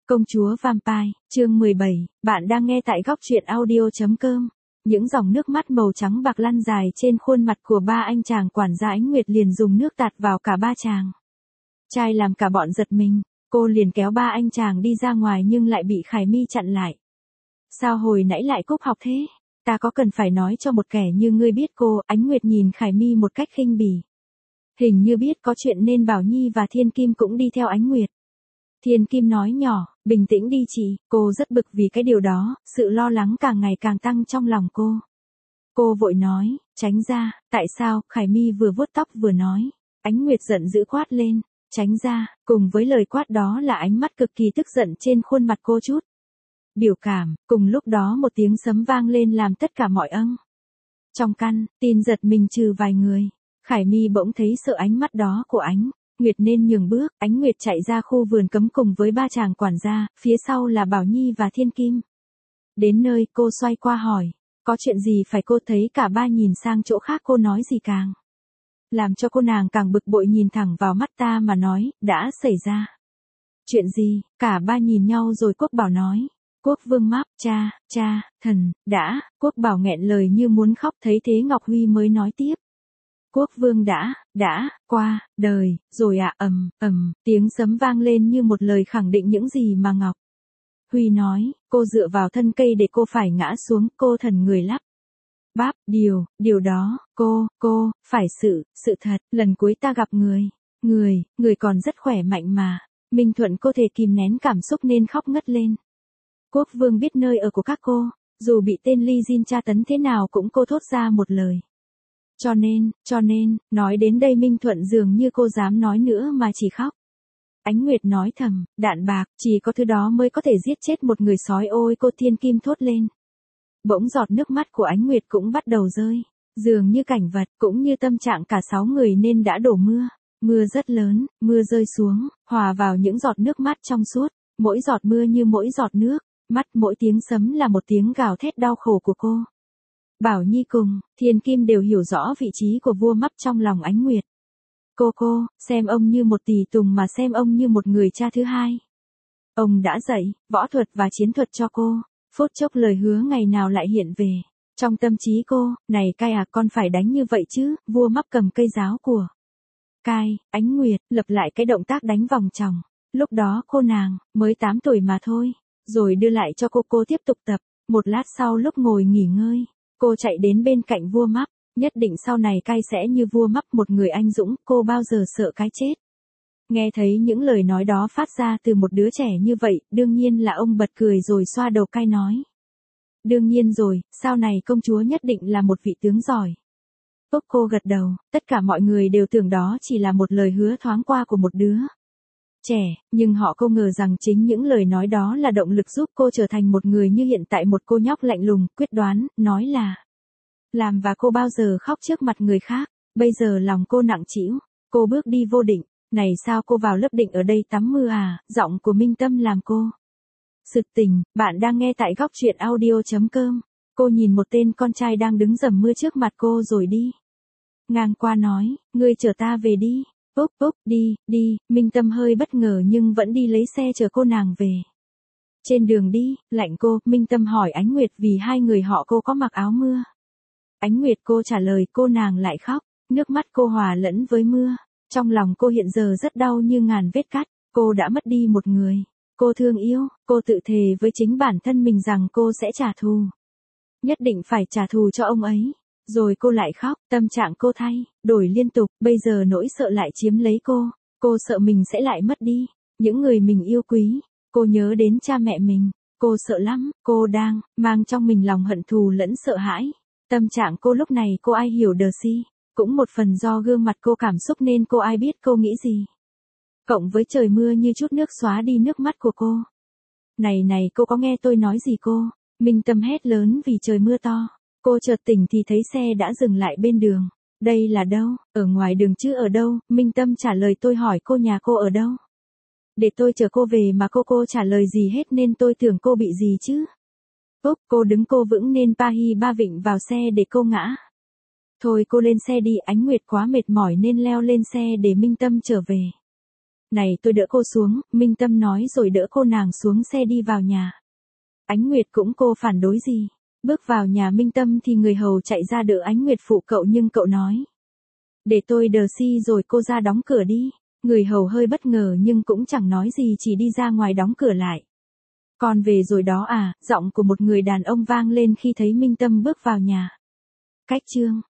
Công chúa Vampire, chương 17, bạn đang nghe tại góc truyện audio.com. Những dòng nước mắt màu trắng bạc lăn dài trên khuôn mặt của ba anh chàng quản gia. Ánh Nguyệt liền dùng nước tạt vào cả ba chàng trai làm cả bọn giật mình. Cô liền kéo ba anh chàng đi ra ngoài nhưng lại bị Khải My chặn lại. Sao hồi nãy lại cúp học thế? Ta có cần phải nói cho một kẻ như ngươi biết cô? Ánh Nguyệt nhìn Khải My một cách khinh bỉ. Hình như biết có chuyện nên Bảo Nhi và Thiên Kim cũng đi theo Ánh Nguyệt. Thiên Kim nói nhỏ, bình tĩnh đi chị, cô rất bực vì cái điều đó, sự lo lắng càng ngày càng tăng trong lòng cô. Cô vội nói, tránh ra, tại sao? Khải My vừa vuốt tóc vừa nói. Ánh Nguyệt giận dữ quát lên, tránh ra, cùng với lời quát đó là ánh mắt cực kỳ tức giận trên khuôn mặt cô chút. Biểu cảm, cùng lúc đó một tiếng sấm vang lên làm tất cả mọi trong căn tin giật mình trừ vài người. Khải My bỗng thấy sợ ánh mắt đó của Ánh Nguyệt nên nhường bước. Ánh Nguyệt chạy ra khu vườn cấm cùng với ba chàng quản gia, phía sau là Bảo Nhi và Thiên Kim. Đến nơi cô xoay qua hỏi, có chuyện gì phải? Cô thấy cả ba nhìn sang chỗ khác, cô nói gì càng làm cho cô nàng càng bực bội, nhìn thẳng vào mắt ta mà nói, đã xảy ra chuyện gì? Cả ba nhìn nhau rồi Quốc Bảo nói, Quốc Vương mắc, cha, thần, đã. Quốc Bảo nghẹn lời như muốn khóc. Thấy thế Ngọc Huy mới nói tiếp, Quốc Vương đã qua đời rồi ạ. Tiếng sấm vang lên như một lời khẳng định những gì mà Ngọc Huy nói. Cô dựa vào thân cây để cô phải ngã xuống. Cô thần người lắp bắp, điều đó, cô, phải sự thật. Lần cuối ta gặp người còn rất khỏe mạnh mà. Minh Thuận cô thể kìm nén cảm xúc nên khóc ngất lên. Quốc Vương biết nơi ở của các cô, dù bị tên Ly Jin tra tấn thế nào cũng cô thốt ra một lời. Cho nên, nói đến đây Minh Thuận dường như cô dám nói nữa mà chỉ khóc. Ánh Nguyệt nói thầm, đạn bạc, chỉ có thứ đó mới có thể giết chết một người sói. Ôi cô! Thiên Kim thốt lên. Bỗng giọt nước mắt của Ánh Nguyệt cũng bắt đầu rơi. Dường như cảnh vật, cũng như tâm trạng cả 6 người nên đã đổ mưa. Mưa rất lớn, mưa rơi xuống, hòa vào những giọt nước mắt trong suốt. Mỗi giọt mưa như mỗi giọt nước, mắt mỗi tiếng sấm là một tiếng gào thét đau khổ của cô. Bảo Nhi cùng Thiên Kim đều hiểu rõ vị trí của vua Mắp trong lòng Ánh Nguyệt. Cô xem ông như một tùy tùng mà xem ông như một người cha thứ hai. Ông đã dạy võ thuật và chiến thuật cho cô. Phút chốc lời hứa ngày nào lại hiện về trong tâm trí cô. Này cai à, con phải đánh như vậy chứ? Vua Mắp cầm cây giáo của cai. Ánh Nguyệt lập lại cái động tác đánh vòng tròng. Lúc đó cô nàng mới 8 tuổi mà thôi. Rồi đưa lại cho cô tiếp tục tập. Một lát sau lúc ngồi nghỉ ngơi, cô chạy đến bên cạnh vua Mắp. Nhất định sau này cai sẽ như vua Mắp, một người anh dũng. Cô bao giờ sợ cái chết? Nghe thấy những lời nói đó phát ra từ một đứa trẻ như vậy, đương nhiên là ông bật cười rồi xoa đầu cai nói. Đương nhiên rồi, sau này công chúa nhất định là một vị tướng giỏi. Cô gật đầu. Tất cả mọi người đều tưởng đó chỉ là một lời hứa thoáng qua của một đứa trẻ, nhưng họ không ngờ rằng chính những lời nói đó là động lực giúp cô trở thành một người như hiện tại. Một cô nhóc lạnh lùng, quyết đoán, nói là làm và cô bao giờ khóc trước mặt người khác. Bây giờ lòng cô nặng trĩu, cô bước đi vô định. Này sao cô vào lớp định ở đây tắm mưa à? Giọng của Minh Tâm làm cô sực tỉnh. Bạn đang nghe tại góc truyện audio.com. Cô nhìn một tên con trai đang đứng dầm mưa trước mặt cô rồi đi ngang qua nói, ngươi chở ta về đi. Úc, đi. Minh Tâm hơi bất ngờ nhưng vẫn đi lấy xe chở cô nàng về. Trên đường đi, lạnh cô, Minh Tâm hỏi Ánh Nguyệt vì hai người họ cô có mặc áo mưa. Ánh Nguyệt cô trả lời, cô nàng lại khóc, nước mắt cô hòa lẫn với mưa. Trong lòng cô hiện giờ rất đau như ngàn vết cắt. Cô đã mất đi một người cô thương yêu. Cô tự thề với chính bản thân mình rằng cô sẽ trả thù. Nhất định phải trả thù cho ông ấy. Rồi cô lại khóc, tâm trạng cô thay đổi liên tục. Bây giờ nỗi sợ lại chiếm lấy cô. Cô sợ mình sẽ lại mất đi những người mình yêu quý. Cô nhớ đến cha mẹ mình. Cô sợ lắm. Cô đang mang trong mình lòng hận thù lẫn sợ hãi. Tâm trạng cô lúc này cô ai hiểu đờ si. Cũng một phần do gương mặt cô cảm xúc nên cô ai biết cô nghĩ gì. Cộng với trời mưa như chút nước xóa đi nước mắt của cô. Này cô có nghe tôi nói gì cô? Minh Tâm hét lớn vì trời mưa to. Cô chợt tỉnh thì thấy xe đã dừng lại bên đường. Đây là đâu? Ở ngoài đường chứ ở đâu? Minh Tâm trả lời. Tôi hỏi cô nhà cô ở đâu? Để tôi chở cô về mà cô trả lời gì hết nên tôi tưởng cô bị gì chứ. Cô đứng cô vững nên Pahi ba vịnh vào xe để cô ngã. Thôi cô lên xe đi. Ánh Nguyệt quá mệt mỏi nên leo lên xe để Minh Tâm trở về. Này tôi đỡ cô xuống, Minh Tâm nói rồi đỡ cô nàng xuống xe đi vào nhà. Ánh Nguyệt cũng cô phản đối gì. Bước vào nhà Minh Tâm thì người hầu chạy ra đỡ Ánh Nguyệt phụ cậu nhưng cậu nói. Để tôi đờ si rồi cô ra đóng cửa đi. Người hầu hơi bất ngờ nhưng cũng chẳng nói gì chỉ đi ra ngoài đóng cửa lại. Con về rồi đó à, giọng của một người đàn ông vang lên khi thấy Minh Tâm bước vào nhà. Cách chương